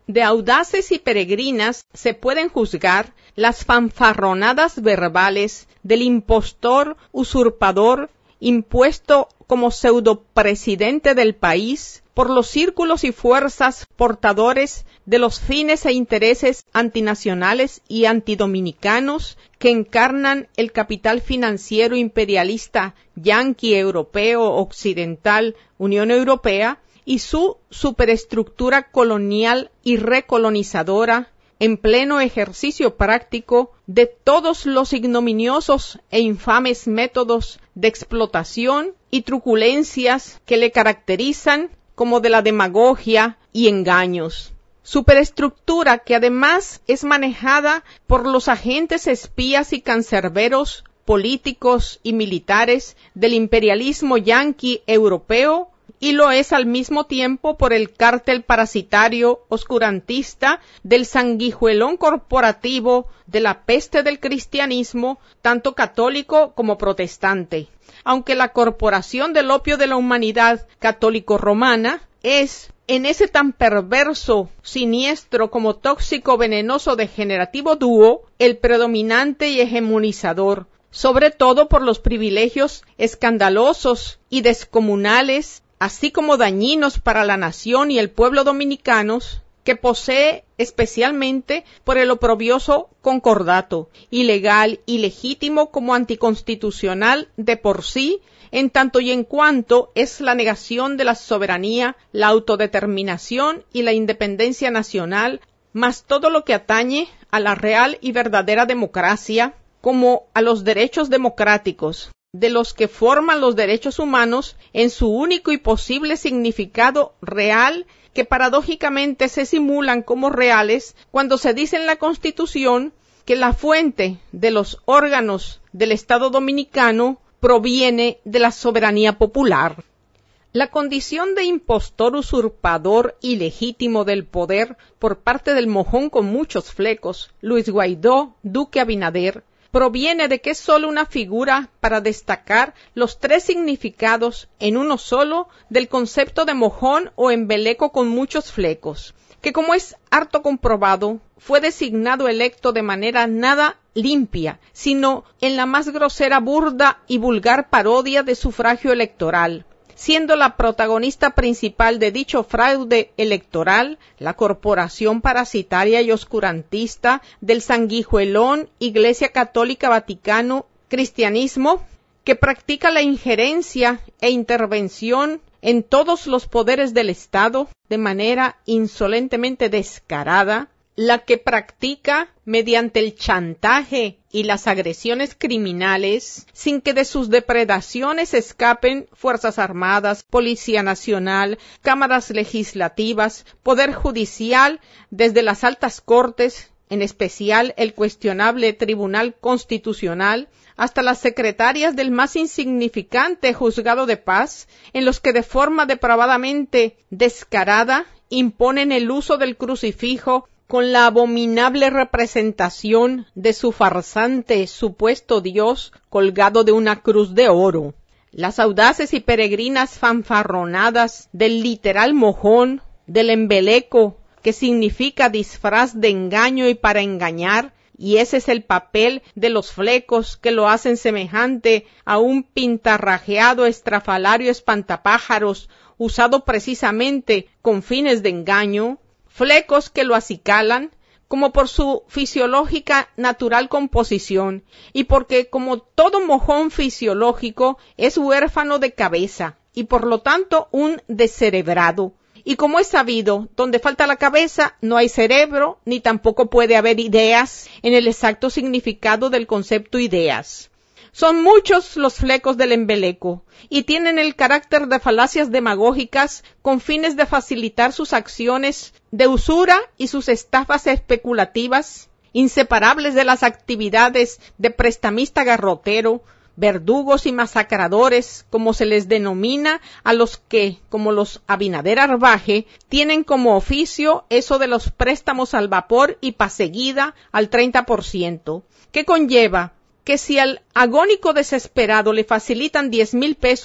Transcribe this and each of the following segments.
De audaces y peregrinas se pueden juzgar las fanfarronadas verbales del impostor usurpador impuesto como pseudopresidente del país por los círculos y fuerzas portadores de los fines e intereses antinacionales y antidominicanos que encarnan el capital financiero imperialista yanqui europeo occidental, Unión Europea, y su superestructura colonial y recolonizadora en pleno ejercicio práctico de todos los ignominiosos e infames métodos de explotación y truculencias que le caracterizan, como de la demagogia y engaños. Superestructura que además es manejada por los agentes espías y cancerberos políticos y militares del imperialismo yanqui europeo, y lo es al mismo tiempo por el cártel parasitario oscurantista del sanguijuelón corporativo de la peste del cristianismo, tanto católico como protestante. Aunque la corporación del opio de la humanidad católico-romana es, en ese tan perverso, siniestro como tóxico, venenoso, degenerativo dúo, el predominante y hegemonizador, sobre todo por los privilegios escandalosos y descomunales, así como dañinos para la nación y el pueblo dominicanos, que posee especialmente por el oprobioso concordato, ilegal, ilegítimo como anticonstitucional de por sí, en tanto y en cuanto es la negación de la soberanía, la autodeterminación y la independencia nacional, más todo lo que atañe a la real y verdadera democracia, como a los derechos democráticos, de los que forman los derechos humanos en su único y posible significado real, que paradójicamente se simulan como reales cuando se dice en la Constitución que la fuente de los órganos del Estado dominicano proviene de la soberanía popular. La condición de impostor usurpador ilegítimo del poder por parte del mojón con muchos flecos, Luis Guaidó, Duque Abinader, proviene de que es solo una figura para destacar los tres significados en uno solo del concepto de mojón o embeleco con muchos flecos, que, como es harto comprobado, fue designado electo de manera nada limpia, sino en la más grosera, burda y vulgar parodia de sufragio electoral, siendo la protagonista principal de dicho fraude electoral la corporación parasitaria y oscurantista del sanguijuelón Iglesia Católica Vaticano Cristianismo, que practica la injerencia e intervención en todos los poderes del Estado de manera insolentemente descarada, la que practica mediante el chantaje y las agresiones criminales, sin que de sus depredaciones escapen Fuerzas Armadas, Policía Nacional, cámaras legislativas, Poder Judicial, desde las altas cortes, en especial el cuestionable Tribunal Constitucional, hasta las secretarias del más insignificante juzgado de paz, en los que de forma depravadamente descarada imponen el uso del crucifijo con la abominable representación de su farsante supuesto Dios colgado de una cruz de oro. Las audaces y peregrinas fanfarronadas del literal mojón, del embeleco, que significa disfraz de engaño y para engañar, y ese es el papel de los flecos que lo hacen semejante a un pintarrajeado estrafalario espantapájaros usado precisamente con fines de engaño, flecos que lo acicalan como por su fisiológica natural composición y porque, como todo mojón fisiológico, es huérfano de cabeza y por lo tanto un descerebrado. Y como es sabido, donde falta la cabeza no hay cerebro, ni tampoco puede haber ideas en el exacto significado del concepto ideas. Son muchos los flecos del embeleco y tienen el carácter de falacias demagógicas con fines de facilitar sus acciones de usura y sus estafas especulativas, inseparables de las actividades de prestamista garrotero, verdugos y masacradores, como se les denomina a los que, como los Abinader Arbaje, tienen como oficio eso de los préstamos al vapor y paseguida al 30%, que conlleva que si al agónico desesperado le facilitan 10,000 pesos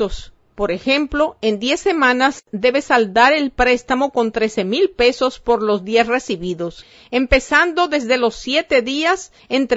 Por ejemplo, en 10 semanas debe saldar el préstamo con 13,000 pesos por los 10 recibidos, empezando desde los 7 días,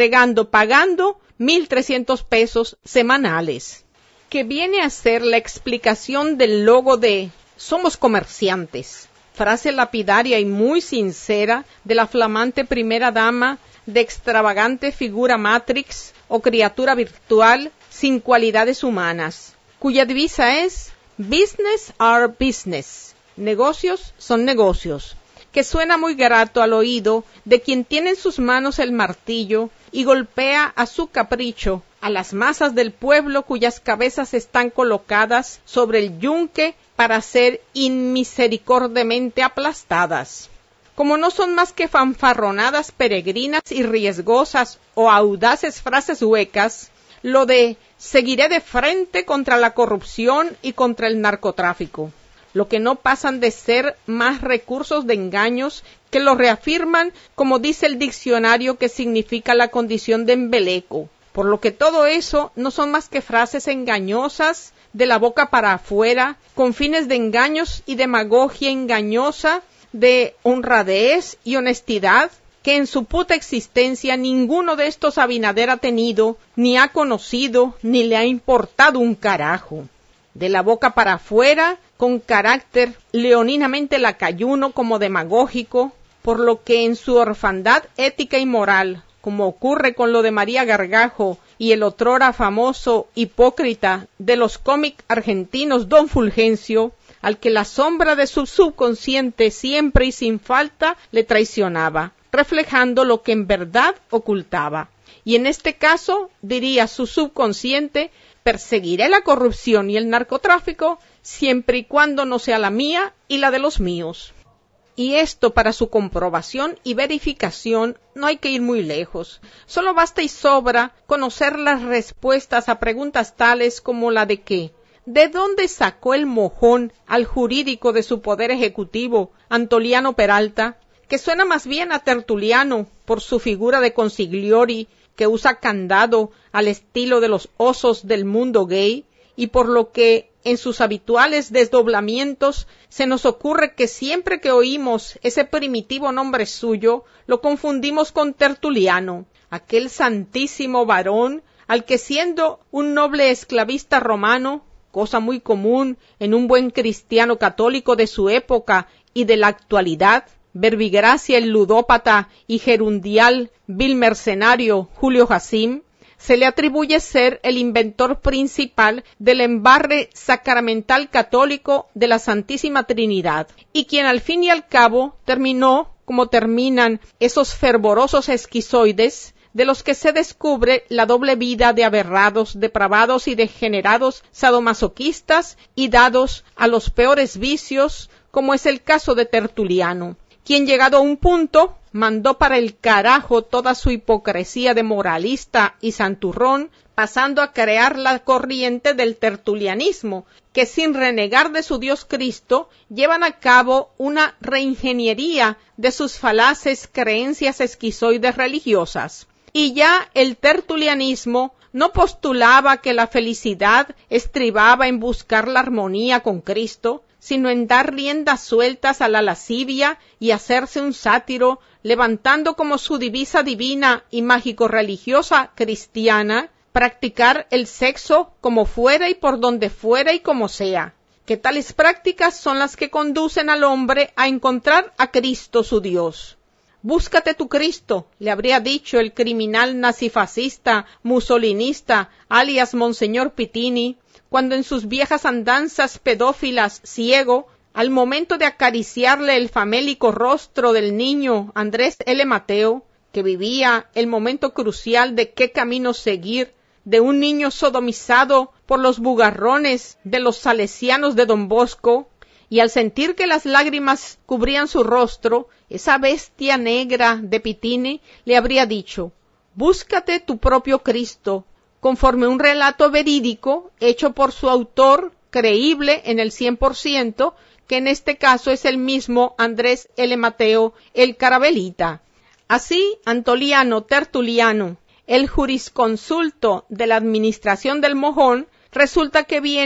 pagando 1,300 pesos semanales. Que viene a ser la explicación del logo de "Somos comerciantes", frase lapidaria y muy sincera de la flamante primera dama de extravagante figura Matrix o criatura virtual sin cualidades humanas, cuya divisa es "Business are business", negocios son negocios, que suena muy grato al oído de quien tiene en sus manos el martillo y golpea a su capricho a las masas del pueblo cuyas cabezas están colocadas sobre el yunque para ser inmisericordiamente aplastadas. Como no son más que fanfarronadas peregrinas y riesgosas o audaces frases huecas, lo de "seguiré de frente contra la corrupción y contra el narcotráfico", lo que no pasan de ser más recursos de engaños que lo reafirman, como dice el diccionario, que significa la condición de embeleco, por lo que todo eso no son más que frases engañosas de la boca para afuera, con fines de engaños y demagogia engañosa, de honradez y honestidad, que en su puta existencia ninguno de estos Abinader ha tenido, ni ha conocido, ni le ha importado un carajo. De la boca para afuera, con carácter leoninamente lacayuno como demagógico, por lo que en su orfandad ética y moral, como ocurre con lo de María Gargajo y el otrora famoso hipócrita de los cómics argentinos Don Fulgencio, al que la sombra de su subconsciente siempre y sin falta le traicionaba, reflejando lo que en verdad ocultaba. Y en este caso, diría su subconsciente: perseguiré la corrupción y el narcotráfico siempre y cuando no sea la mía y la de los míos. Y esto, para su comprobación y verificación, no hay que ir muy lejos. Solo basta y sobra conocer las respuestas a preguntas tales como la de que ¿de dónde sacó el mojón al jurídico de su poder ejecutivo, Antoliano Peralta? Que suena más bien a Tertuliano por su figura de consigliori, que usa candado al estilo de los osos del mundo gay, y por lo que en sus habituales desdoblamientos se nos ocurre que siempre que oímos ese primitivo nombre suyo, lo confundimos con Tertuliano, aquel santísimo varón al que, siendo un noble esclavista romano, cosa muy común en un buen cristiano católico de su época y de la actualidad, verbigracia el ludópata y gerundial vil mercenario Julio Jacim, se le atribuye ser el inventor principal del embarre sacramental católico de la Santísima Trinidad, y quien al fin y al cabo terminó como terminan esos fervorosos esquizoides de los que se descubre la doble vida de aberrados, depravados y degenerados sadomasoquistas y dados a los peores vicios, como es el caso de Tertuliano, quien, llegado a un punto, mandó para el carajo toda su hipocresía de moralista y santurrón, pasando a crear la corriente del tertulianismo, que sin renegar de su Dios Cristo, llevan a cabo una reingeniería de sus falaces creencias esquizoides religiosas. Y ya el tertulianismo no postulaba que la felicidad estribaba en buscar la armonía con Cristo, sino en dar riendas sueltas a la lascivia y hacerse un sátiro, levantando como su divisa divina y mágico-religiosa cristiana, practicar el sexo como fuera y por donde fuera y como sea, que tales prácticas son las que conducen al hombre a encontrar a Cristo su Dios. Búscate tu Cristo, le habría dicho el criminal nazifascista musolinista alias Monseñor Pitini, cuando en sus viejas andanzas pedófilas ciego, al momento de acariciarle el famélico rostro del niño Andrés L. Mateo, que vivía el momento crucial de qué camino seguir, de un niño sodomizado por los bugarrones de los salesianos de Don Bosco, y al sentir que las lágrimas cubrían su rostro, esa bestia negra de Pitini le habría dicho: búscate tu propio Cristo, conforme un relato verídico hecho por su autor, creíble en el 100%, que en este caso es el mismo Andrés L. Mateo, el Carabelita. Así, Antoliano Tertuliano, el jurisconsulto de la administración del mojón, resulta que viene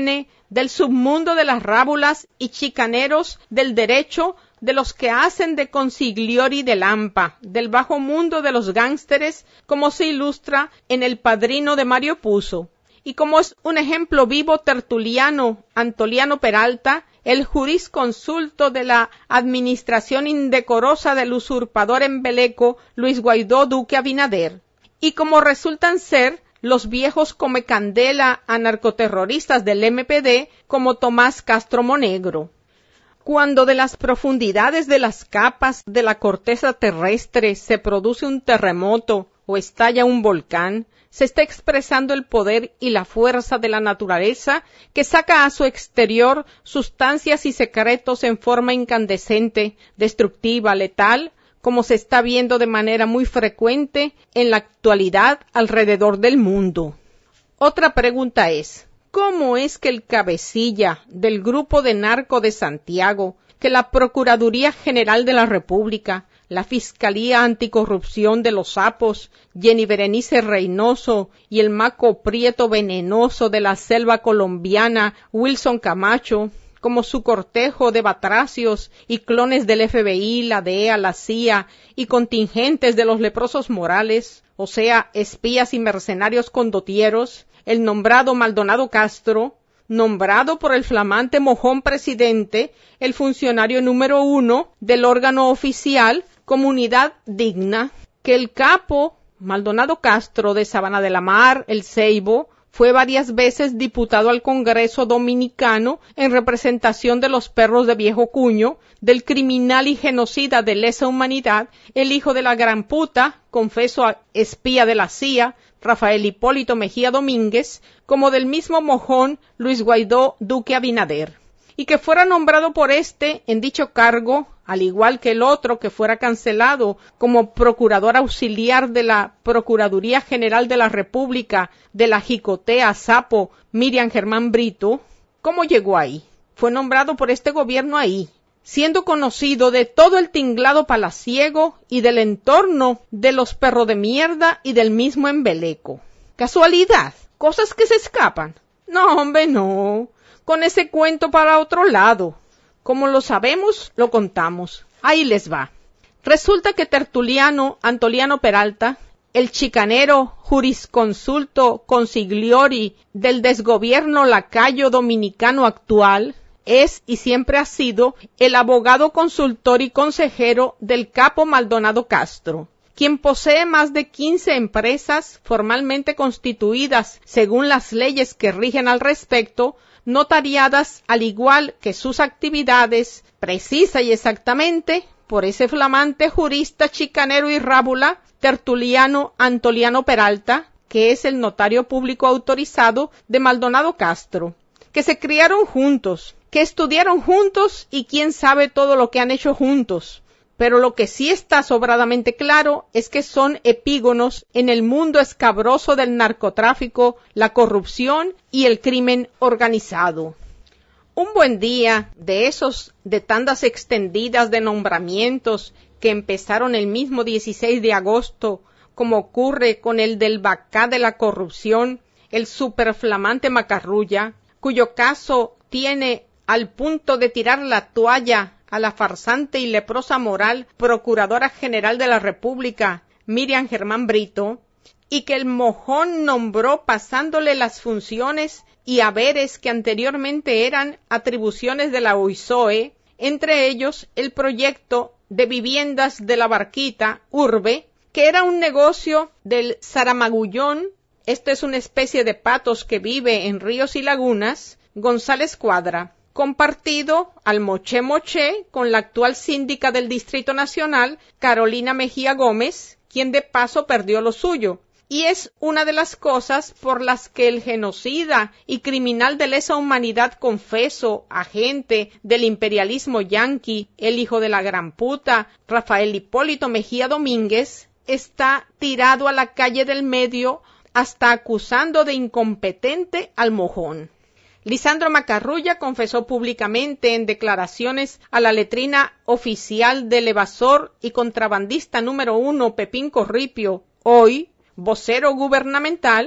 del submundo de las rábulas y chicaneros del derecho, de los que hacen de consigliori de Lampa, del bajo mundo de los gánsteres, como se ilustra en El Padrino de Mario Puzo. Y como es un ejemplo vivo Tertuliano Antoliano Peralta, el jurisconsulto de la administración indecorosa del usurpador embeleco Luis Guaidó Duque Abinader. Y como resultan ser los viejos comecandela a narcoterroristas del MPD como Tomás Castro Monegro. Cuando de las profundidades de las capas de la corteza terrestre se produce un terremoto o estalla un volcán, se está expresando el poder y la fuerza de la naturaleza que saca a su exterior sustancias y secretos en forma incandescente, destructiva, letal, como se está viendo de manera muy frecuente en la actualidad alrededor del mundo. Otra pregunta es, ¿cómo es que el cabecilla del grupo de narco de Santiago, que la Procuraduría General de la República, la Fiscalía Anticorrupción de los Sapos, Jenny Berenice Reynoso y el maco prieto venenoso de la selva colombiana, Wilson Camacho, como su cortejo de batracios y clones del FBI, la DEA, la CIA y contingentes de los leprosos morales, o sea, espías y mercenarios condotieros, el nombrado Maldonado Castro, nombrado por el flamante mojón presidente, el funcionario número 1 del órgano oficial Comunidad Digna, que el capo Maldonado Castro de Sabana de la Mar, El Ceibo, fue varias veces diputado al Congreso Dominicano en representación de los perros de viejo cuño, del criminal y genocida de lesa humanidad, el hijo de la gran puta, confeso espía de la CIA, Rafael Hipólito Mejía Domínguez, como del mismo mojón Luis Guaidó Duque Abinader, y que fuera nombrado por este en dicho cargo, al igual que el otro que fuera cancelado como procurador auxiliar de la Procuraduría General de la República de la Jicotea Sapo Miriam Germán Brito. ¿Cómo llegó ahí? Fue nombrado por este gobierno ahí, siendo conocido de todo el tinglado palaciego y del entorno de los perros de mierda y del mismo embeleco. ¿Casualidad? ¿Cosas que se escapan? No, hombre, no. Con ese cuento para otro lado. Como lo sabemos, lo contamos. Ahí les va. Resulta que Tertuliano Antoliano Peralta, el chicanero jurisconsulto consigliori del desgobierno lacayo dominicano actual, es y siempre ha sido el abogado consultor y consejero del capo Maldonado Castro, quien posee más de 15 empresas formalmente constituidas según las leyes que rigen al respecto, notariadas al igual que sus actividades, precisa y exactamente, por ese flamante jurista chicanero y rábula, Tertuliano Antoliano Peralta, que es el notario público autorizado de Maldonado Castro, que se criaron juntos, que estudiaron juntos y quién sabe todo lo que han hecho juntos. Pero lo que sí está sobradamente claro es que son epígonos en el mundo escabroso del narcotráfico, la corrupción y el crimen organizado. Un buen día de esos de tandas extendidas de nombramientos que empezaron el mismo 16 de agosto, como ocurre con el del Bacá de la corrupción, el superflamante Macarrulla, cuyo caso tiene al punto de tirar la toalla a la farsante y leprosa moral Procuradora General de la República, Miriam Germán Brito, y que el mojón nombró pasándole las funciones y haberes que anteriormente eran atribuciones de la OISOE, entre ellos el proyecto de viviendas de la Barquita, Urbe, que era un negocio del Zaramagullón, esto es una especie de patos que vive en ríos y lagunas, González Cuadra, compartido al moché con la actual síndica del Distrito Nacional, Carolina Mejía Gómez, quien de paso perdió lo suyo. Y es una de las cosas por las que el genocida y criminal de lesa humanidad confeso, agente del imperialismo yanqui, el hijo de la gran puta, Rafael Hipólito Mejía Domínguez, está tirado a la calle del medio hasta acusando de incompetente al mojón. Lisandro Macarrulla confesó públicamente en declaraciones a la letrina oficial del evasor y contrabandista número 1 Pepín Corripio, hoy vocero gubernamental,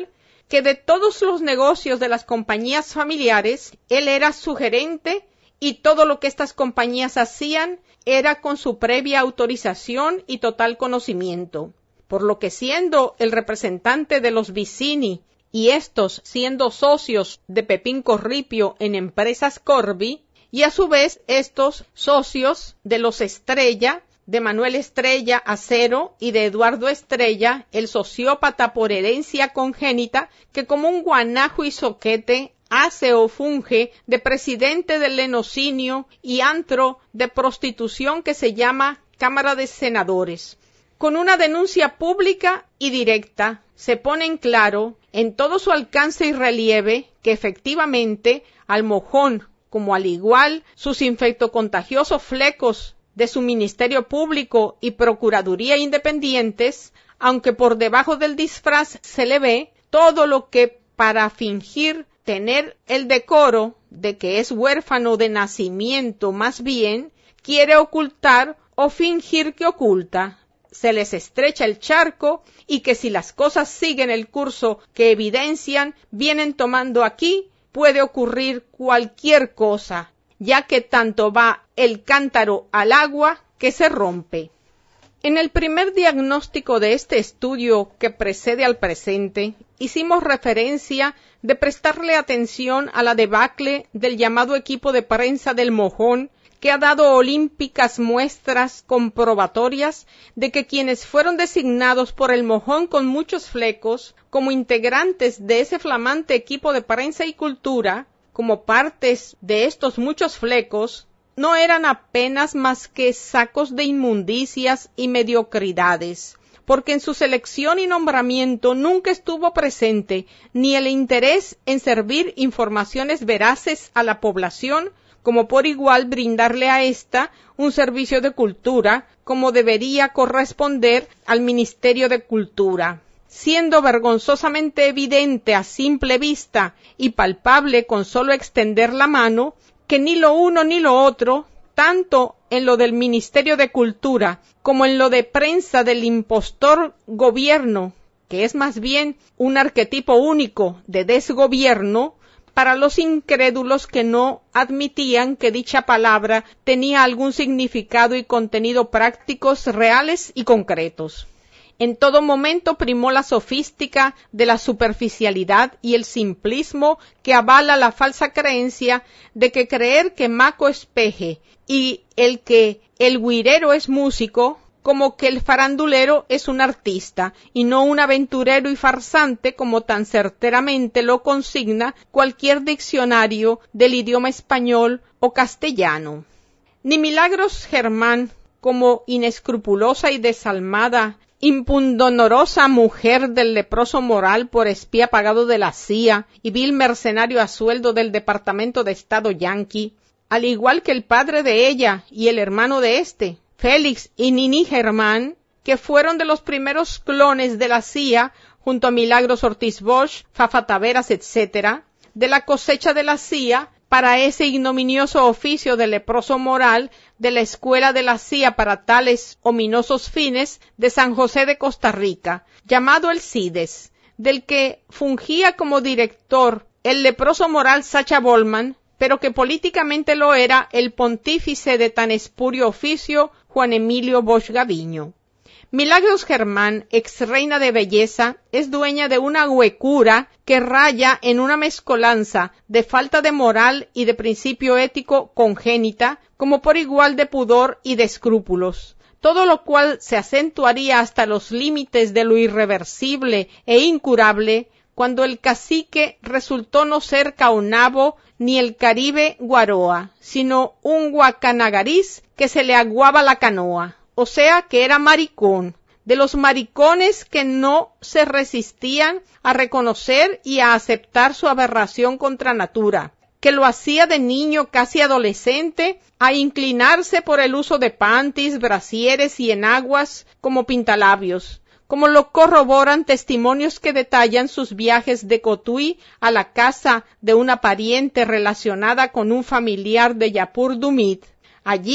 que de todos los negocios de las compañías familiares, él era su gerente y todo lo que estas compañías hacían era con su previa autorización y total conocimiento. Por lo que siendo el representante de los Vicini y estos siendo socios de Pepín Corripio en Empresas Corby, y a su vez estos socios de los Estrella, de Manuel Estrella Acero y de Eduardo Estrella, el sociópata por herencia congénita, que como un guanajo y zoquete hace o funge de presidente del lenocinio y antro de prostitución que se llama Cámara de Senadores. Con una denuncia pública y directa, se pone en claro, en todo su alcance y relieve, que efectivamente al mojón, como al igual sus infectocontagiosos flecos de su Ministerio Público y Procuraduría independientes, aunque por debajo del disfraz se le ve todo lo que para fingir tener el decoro de que es huérfano de nacimiento más bien, quiere ocultar o fingir que oculta. Se les estrecha el charco y que si las cosas siguen el curso que evidencian, vienen tomando aquí, puede ocurrir cualquier cosa, ya que tanto va el cántaro al agua que se rompe. En el primer diagnóstico de este estudio que precede al presente, hicimos referencia de prestarle atención a la debacle del llamado equipo de prensa del Mojón, que ha dado olímpicas muestras comprobatorias de que quienes fueron designados por el Mojón con muchos flecos como integrantes de ese flamante equipo de prensa y cultura, como partes de estos muchos flecos, no eran apenas más que sacos de inmundicias y mediocridades, porque en su selección y nombramiento nunca estuvo presente ni el interés en servir informaciones veraces a la población, como por igual brindarle a ésta un servicio de cultura, como debería corresponder al Ministerio de Cultura, siendo vergonzosamente evidente a simple vista y palpable con solo extender la mano, que ni lo uno ni lo otro, tanto en lo del Ministerio de Cultura como en lo de prensa del impostor gobierno, que es más bien un arquetipo único de desgobierno, para los incrédulos que no admitían que dicha palabra tenía algún significado y contenido prácticos, reales y concretos. En todo momento primó la sofística de la superficialidad y el simplismo que avala la falsa creencia de que creer que Maco es peje y el que el güirero es músico, como que el farandulero es un artista y no un aventurero y farsante, como tan certeramente lo consigna cualquier diccionario del idioma español o castellano. Ni Milagros Germán, como inescrupulosa y desalmada, impundonorosa mujer del leproso moral por espía pagado de la CIA y vil mercenario a sueldo del Departamento de Estado yanqui, al igual que el padre de ella y el hermano de éste, Félix y Nini Germán, que fueron de los primeros clones de la CIA, junto a Milagros Ortiz Bosch, Fafa Taveras, etc., de la cosecha de la CIA para ese ignominioso oficio de leproso moral de la Escuela de la CIA para tales ominosos fines de San José de Costa Rica, llamado el CIDES, del que fungía como director el leproso moral Sacha Bollman, pero que políticamente lo era el pontífice de tan espurio oficio Juan Emilio Bosch Gaviño. Milagros Germán, ex reina de belleza, es dueña de una huecura que raya en una mezcolanza de falta de moral y de principio ético congénita, como por igual de pudor y de escrúpulos, todo lo cual se acentuaría hasta los límites de lo irreversible e incurable, cuando el cacique resultó no ser Caonabo ni el Caribe Guaroa, sino un guacanagariz que se le aguaba la canoa, o sea que era maricón, de los maricones que no se resistían a reconocer y a aceptar su aberración contra natura, que lo hacía de niño casi adolescente a inclinarse por el uso de pantis, brasieres y enaguas como pintalabios, como lo corroboran testimonios que detallan sus viajes de Cotuí a la casa de una pariente relacionada con un familiar de Yapur Dumit. Allí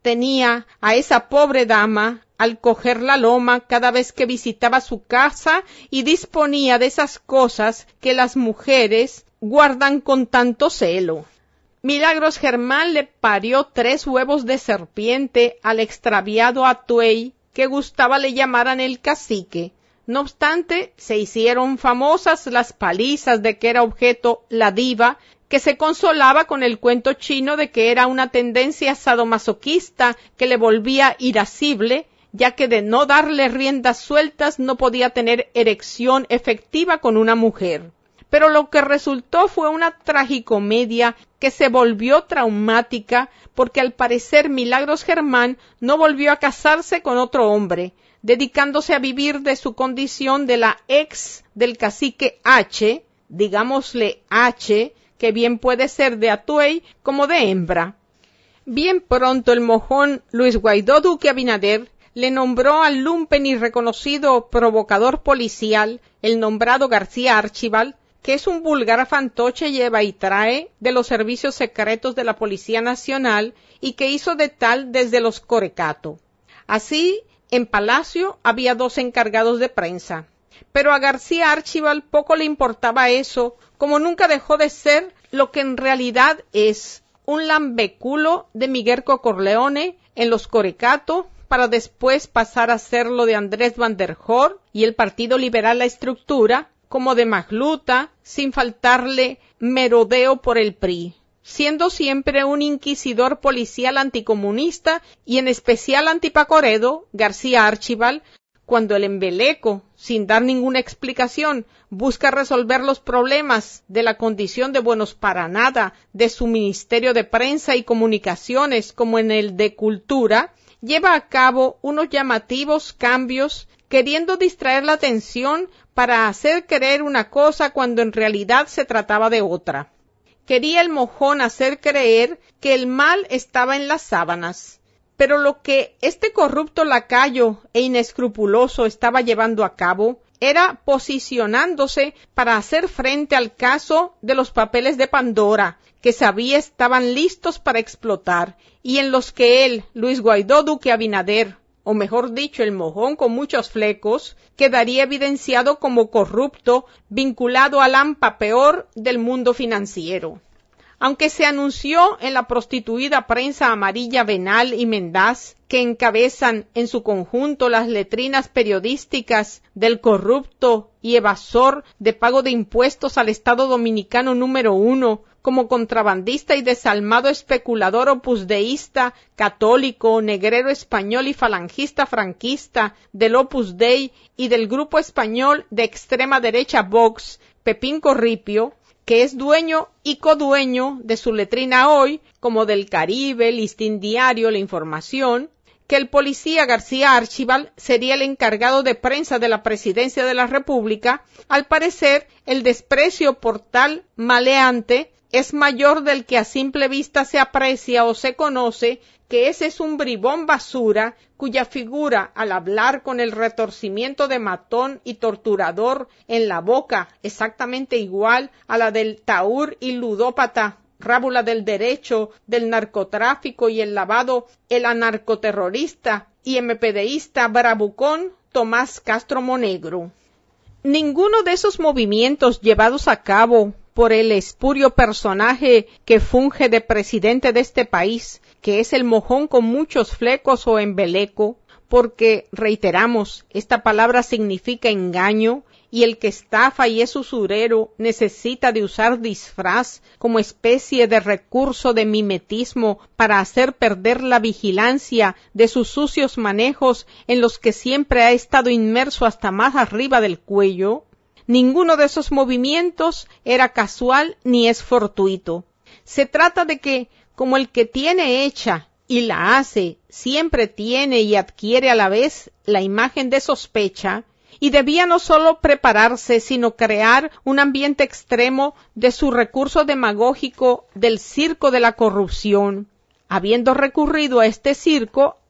tenía a esa pobre dama al coger la loma cada vez que visitaba su casa y disponía de esas cosas que las mujeres guardan con tanto celo. Milagros Germán le parió 3 huevos de serpiente al extraviado Atuey, que gustaba le llamaran el cacique. No obstante, se hicieron famosas las palizas de que era objeto la diva, que se consolaba con el cuento chino de que era una tendencia sadomasoquista que le volvía irascible, ya que de no darle riendas sueltas no podía tener erección efectiva con una mujer. Pero lo que resultó fue una tragicomedia que se volvió traumática porque al parecer Milagros Germán no volvió a casarse con otro hombre, dedicándose a vivir de su condición de la ex del cacique H, digámosle H, que bien puede ser de Atuey como de hembra. Bien pronto el mojón Luis Guaidó Duque Abinader le nombró al lumpen y reconocido provocador policial, el nombrado García Archival, que es un vulgar fantoche lleva y trae de los servicios secretos de la Policía Nacional y que hizo de tal desde los Corecato. Así, en Palacio había 2 encargados de prensa, pero a García Archival poco le importaba eso, como nunca dejó de ser lo que en realidad es, un lambeculo de Miguel Corleone en los Corecato, para después pasar a ser lo de Andrés Van der Hoorn y el Partido Liberal La Estructura, como de Magluta, sin faltarle merodeo por el PRI, siendo siempre un inquisidor policial anticomunista y en especial antipacoredo, García Archival, cuando el embeleco, sin dar ninguna explicación, busca resolver los problemas de la condición de buenos para nada de su Ministerio de Prensa y Comunicaciones como en el de Cultura, lleva a cabo unos llamativos cambios queriendo distraer la atención para hacer creer una cosa cuando en realidad se trataba de otra. Quería el mojón hacer creer que el mal estaba en las sábanas, pero lo que este corrupto lacayo e inescrupuloso estaba llevando a cabo era posicionándose para hacer frente al caso de los papeles de Pandora, que sabía estaban listos para explotar, y en los que él, Luis Guaidó Duque Abinader, o mejor dicho, el mojón con muchos flecos, quedaría evidenciado como corrupto, vinculado al AMPA peor del mundo financiero. Aunque se anunció en la prostituida prensa amarilla Venal y Mendaz, que encabezan en su conjunto las letrinas periodísticas del corrupto y evasor de pago de impuestos al Estado Dominicano número 1, como contrabandista y desalmado especulador opusdeísta, católico, negrero español y falangista franquista del Opus Dei y del grupo español de extrema derecha Vox, Pepín Corripio, que es dueño y codueño de su letrina Hoy, como del Caribe, Listín Diario, La Información, que el policía García Archival sería el encargado de prensa de la Presidencia de la República. Al parecer, el desprecio por tal maleante es mayor del que a simple vista se aprecia o se conoce, que ese es un bribón basura cuya figura, al hablar con el retorcimiento de matón y torturador en la boca, exactamente igual a la del taur y ludópata, rábula del derecho, del narcotráfico y el lavado, el anarcoterrorista y MPDista bravucón Tomás Castro Monegro. Ninguno de esos movimientos llevados a cabo por el espurio personaje que funge de presidente de este país, que es el mojón con muchos flecos o embeleco, porque, reiteramos, esta palabra significa engaño, y el que estafa y es usurero necesita de usar disfraz como especie de recurso de mimetismo para hacer perder la vigilancia de sus sucios manejos en los que siempre ha estado inmerso hasta más arriba del cuello. Ninguno de esos movimientos era casual ni es fortuito. Se trata de que, como el que tiene hecha y la hace, siempre tiene y adquiere a la vez la imagen de sospecha, y debía no solo prepararse, sino crear un ambiente extremo de su recurso demagógico del circo de la corrupción. Habiendo recurrido a este circo,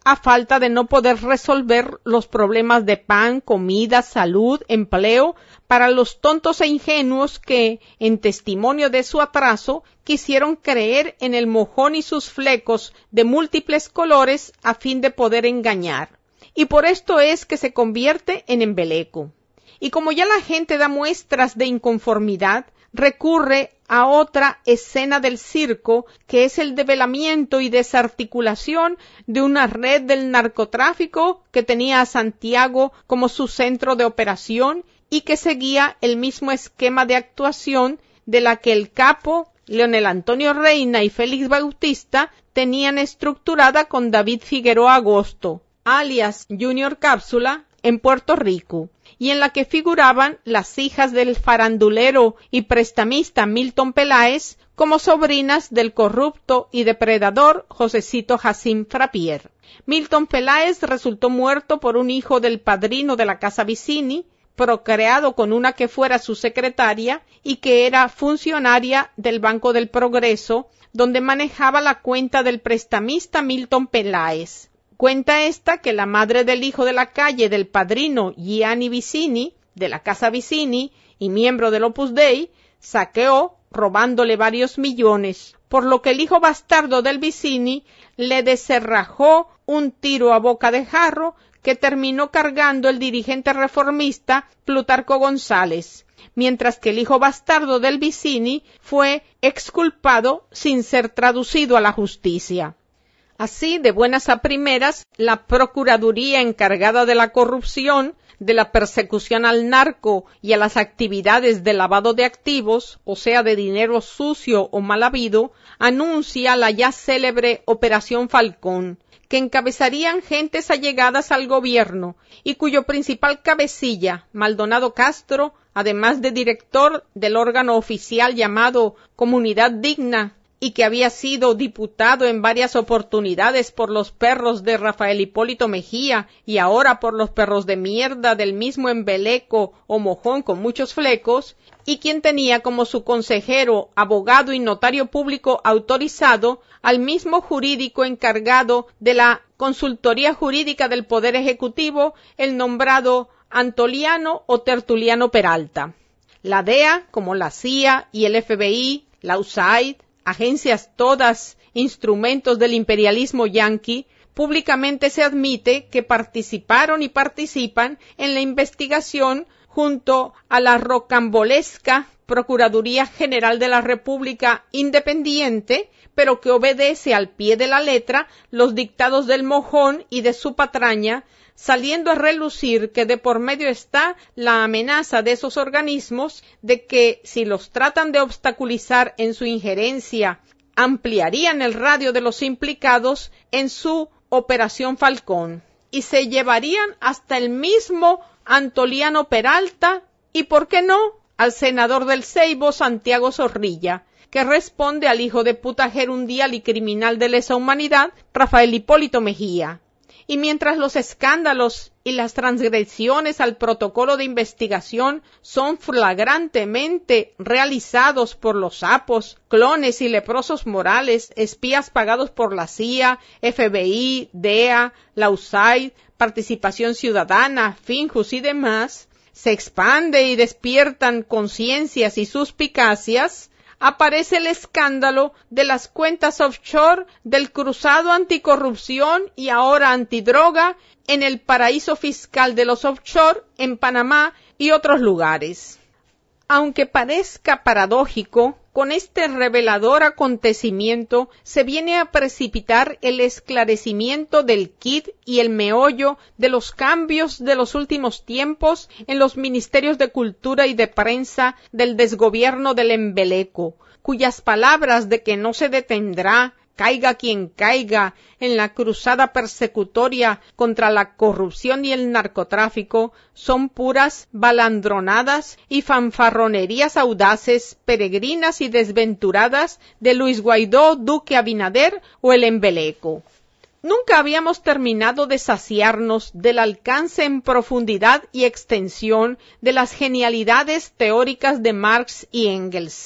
a falta de no poder resolver los problemas de pan, comida, salud, empleo, para los tontos e ingenuos que, en testimonio de su atraso, quisieron creer en el mojón y sus flecos de múltiples colores a fin de poder engañar. Y por esto es que se convierte en embeleco. Y como ya la gente da muestras de inconformidad, recurre a otra escena del circo, que es el develamiento y desarticulación de una red del narcotráfico que tenía a Santiago como su centro de operación y que seguía el mismo esquema de actuación de la que el capo Leonel Antonio Reina y Félix Bautista tenían estructurada con David Figueroa Agosto, alias Junior Cápsula, en Puerto Rico, y en la que figuraban las hijas del farandulero y prestamista Milton Peláez como sobrinas del corrupto y depredador Josecito Jacín Frappier. Milton Peláez resultó muerto por un hijo del padrino de la Casa Vicini, procreado con una que fuera su secretaria y que era funcionaria del Banco del Progreso, donde manejaba la cuenta del prestamista Milton Peláez. Cuenta esta que la madre del hijo de la calle del padrino Gianni Vicini, de la Casa Vicini y miembro del Opus Dei, saqueó robándole varios millones, por lo que el hijo bastardo del Vicini le descerrajó un tiro a boca de jarro que terminó cargando el dirigente reformista Plutarco González, mientras que el hijo bastardo del Vicini fue exculpado sin ser traducido a la justicia. Así, de buenas a primeras, la Procuraduría encargada de la corrupción, de la persecución al narco y a las actividades de lavado de activos, o sea, de dinero sucio o mal habido, anuncia la ya célebre Operación Falcón, que encabezarían gentes allegadas al gobierno y cuyo principal cabecilla, Maldonado Castro, además de director del órgano oficial llamado Comunidad Digna, y que había sido diputado en varias oportunidades por los perros de Rafael Hipólito Mejía y ahora por los perros de mierda del mismo embeleco o mojón con muchos flecos, y quien tenía como su consejero, abogado y notario público autorizado al mismo jurídico encargado de la consultoría jurídica del Poder Ejecutivo, el nombrado Antoliano o Tertuliano Peralta. La DEA, como la CIA y el FBI, la USAID, agencias todas instrumentos del imperialismo yanqui, públicamente se admite que participaron y participan en la investigación junto a la rocambolesca Procuraduría General de la República Independiente, pero que obedece al pie de la letra los dictados del mojón y de su patraña, saliendo a relucir que de por medio está la amenaza de esos organismos de que, si los tratan de obstaculizar en su injerencia, ampliarían el radio de los implicados en su Operación Falcón y se llevarían hasta el mismo Antoliano Peralta y, ¿por qué no?, al senador del Ceibo, Santiago Zorrilla, que responde al hijo de puta gerundial y criminal de lesa humanidad, Rafael Hipólito Mejía. Y mientras los escándalos y las transgresiones al protocolo de investigación son flagrantemente realizados por los sapos, clones y leprosos morales, espías pagados por la CIA, FBI, DEA, la USAID, Participación Ciudadana, Finjus y demás, se expande y despiertan conciencias y suspicacias, aparece el escándalo de las cuentas offshore del Cruzado Anticorrupción y ahora Antidroga en el paraíso fiscal de los offshore en Panamá y otros lugares. Aunque parezca paradójico, con este revelador acontecimiento se viene a precipitar el esclarecimiento del quid y el meollo de los cambios de los últimos tiempos en los ministerios de Cultura y de Prensa del desgobierno del embeleco, cuyas palabras de que no se detendrá, caiga quien caiga, en la cruzada persecutoria contra la corrupción y el narcotráfico, son puras balandronadas y fanfarronerías audaces, peregrinas y desventuradas de Luis Guaidó, Duque Abinader o el embeleco. Nunca habíamos terminado de saciarnos del alcance en profundidad y extensión de las genialidades teóricas de Marx y Engels.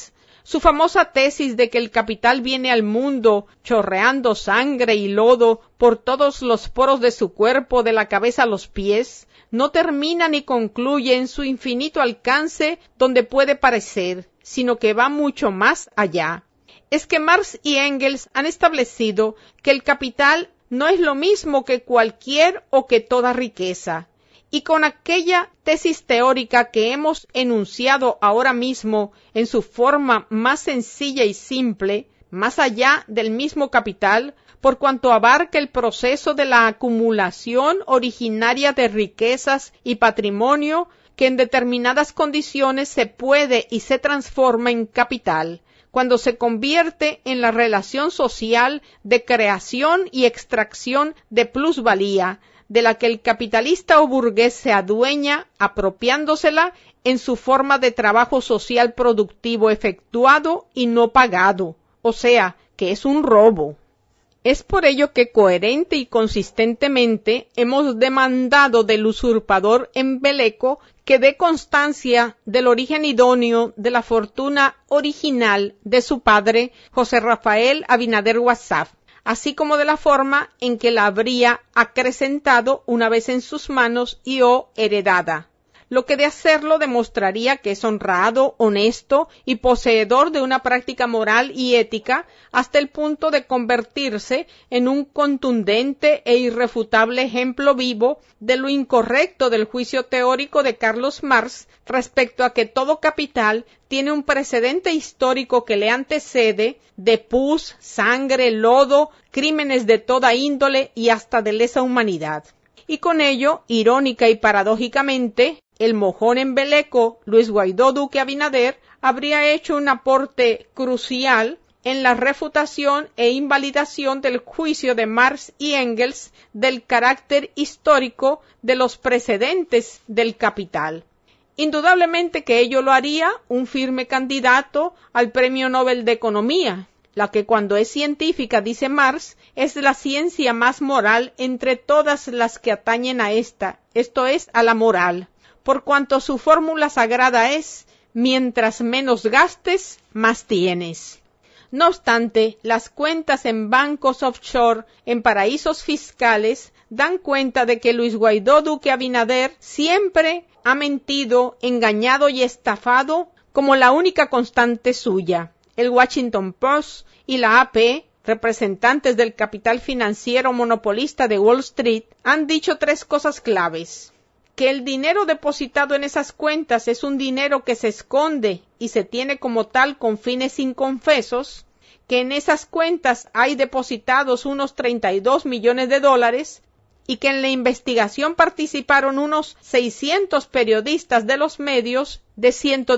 Su famosa tesis de que el capital viene al mundo chorreando sangre y lodo por todos los poros de su cuerpo, de la cabeza a los pies, no termina ni concluye en su infinito alcance donde puede parecer, sino que va mucho más allá. Es que Marx y Engels han establecido que el capital no es lo mismo que cualquier o que toda riqueza. Y con aquella tesis teórica que hemos enunciado ahora mismo en su forma más sencilla y simple, más allá del mismo capital, por cuanto abarca el proceso de la acumulación originaria de riquezas y patrimonio que en determinadas condiciones se puede y se transforma en capital, cuando se convierte en la relación social de creación y extracción de plusvalía, de la que el capitalista o burgués se adueña apropiándosela en su forma de trabajo social productivo efectuado y no pagado, o sea, que es un robo. Es por ello que coherente y consistentemente hemos demandado del usurpador embeleco que dé constancia del origen idóneo de la fortuna original de su padre, José Rafael Abinader Wassaf, así como de la forma en que la habría acrecentado una vez en sus manos y o heredada. Lo que de hacerlo demostraría que es honrado, honesto y poseedor de una práctica moral y ética hasta el punto de convertirse en un contundente e irrefutable ejemplo vivo de lo incorrecto del juicio teórico de Carlos Marx respecto a que todo capital tiene un precedente histórico que le antecede de pus, sangre, lodo, crímenes de toda índole y hasta de lesa humanidad. Y con ello, irónica y paradójicamente, el mojón embeleco Luis Guaidó Duque Abinader habría hecho un aporte crucial en la refutación e invalidación del juicio de Marx y Engels del carácter histórico de los precedentes del capital. Indudablemente que ello lo haría un firme candidato al Premio Nobel de Economía, la que cuando es científica, dice Marx, es la ciencia más moral entre todas las que atañen a esta, esto es, a la moral, por cuanto su fórmula sagrada es, mientras menos gastes, más tienes. No obstante, las cuentas en bancos offshore, en paraísos fiscales, dan cuenta de que Luis Guaidó Duque Abinader siempre ha mentido, engañado y estafado como la única constante suya. El Washington Post y la AP, representantes del capital financiero monopolista de Wall Street, han dicho tres cosas claves: que el dinero depositado en esas cuentas es un dinero que se esconde y se tiene como tal con fines inconfesos, que en esas cuentas hay depositados unos 32 millones de dólares y que en la investigación participaron unos 600 periodistas de los medios de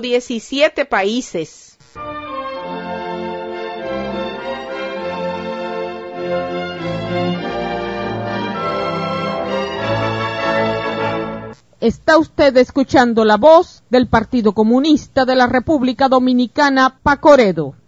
117 países. Está usted escuchando la voz del Partido Comunista de la República Dominicana, Pacoredo.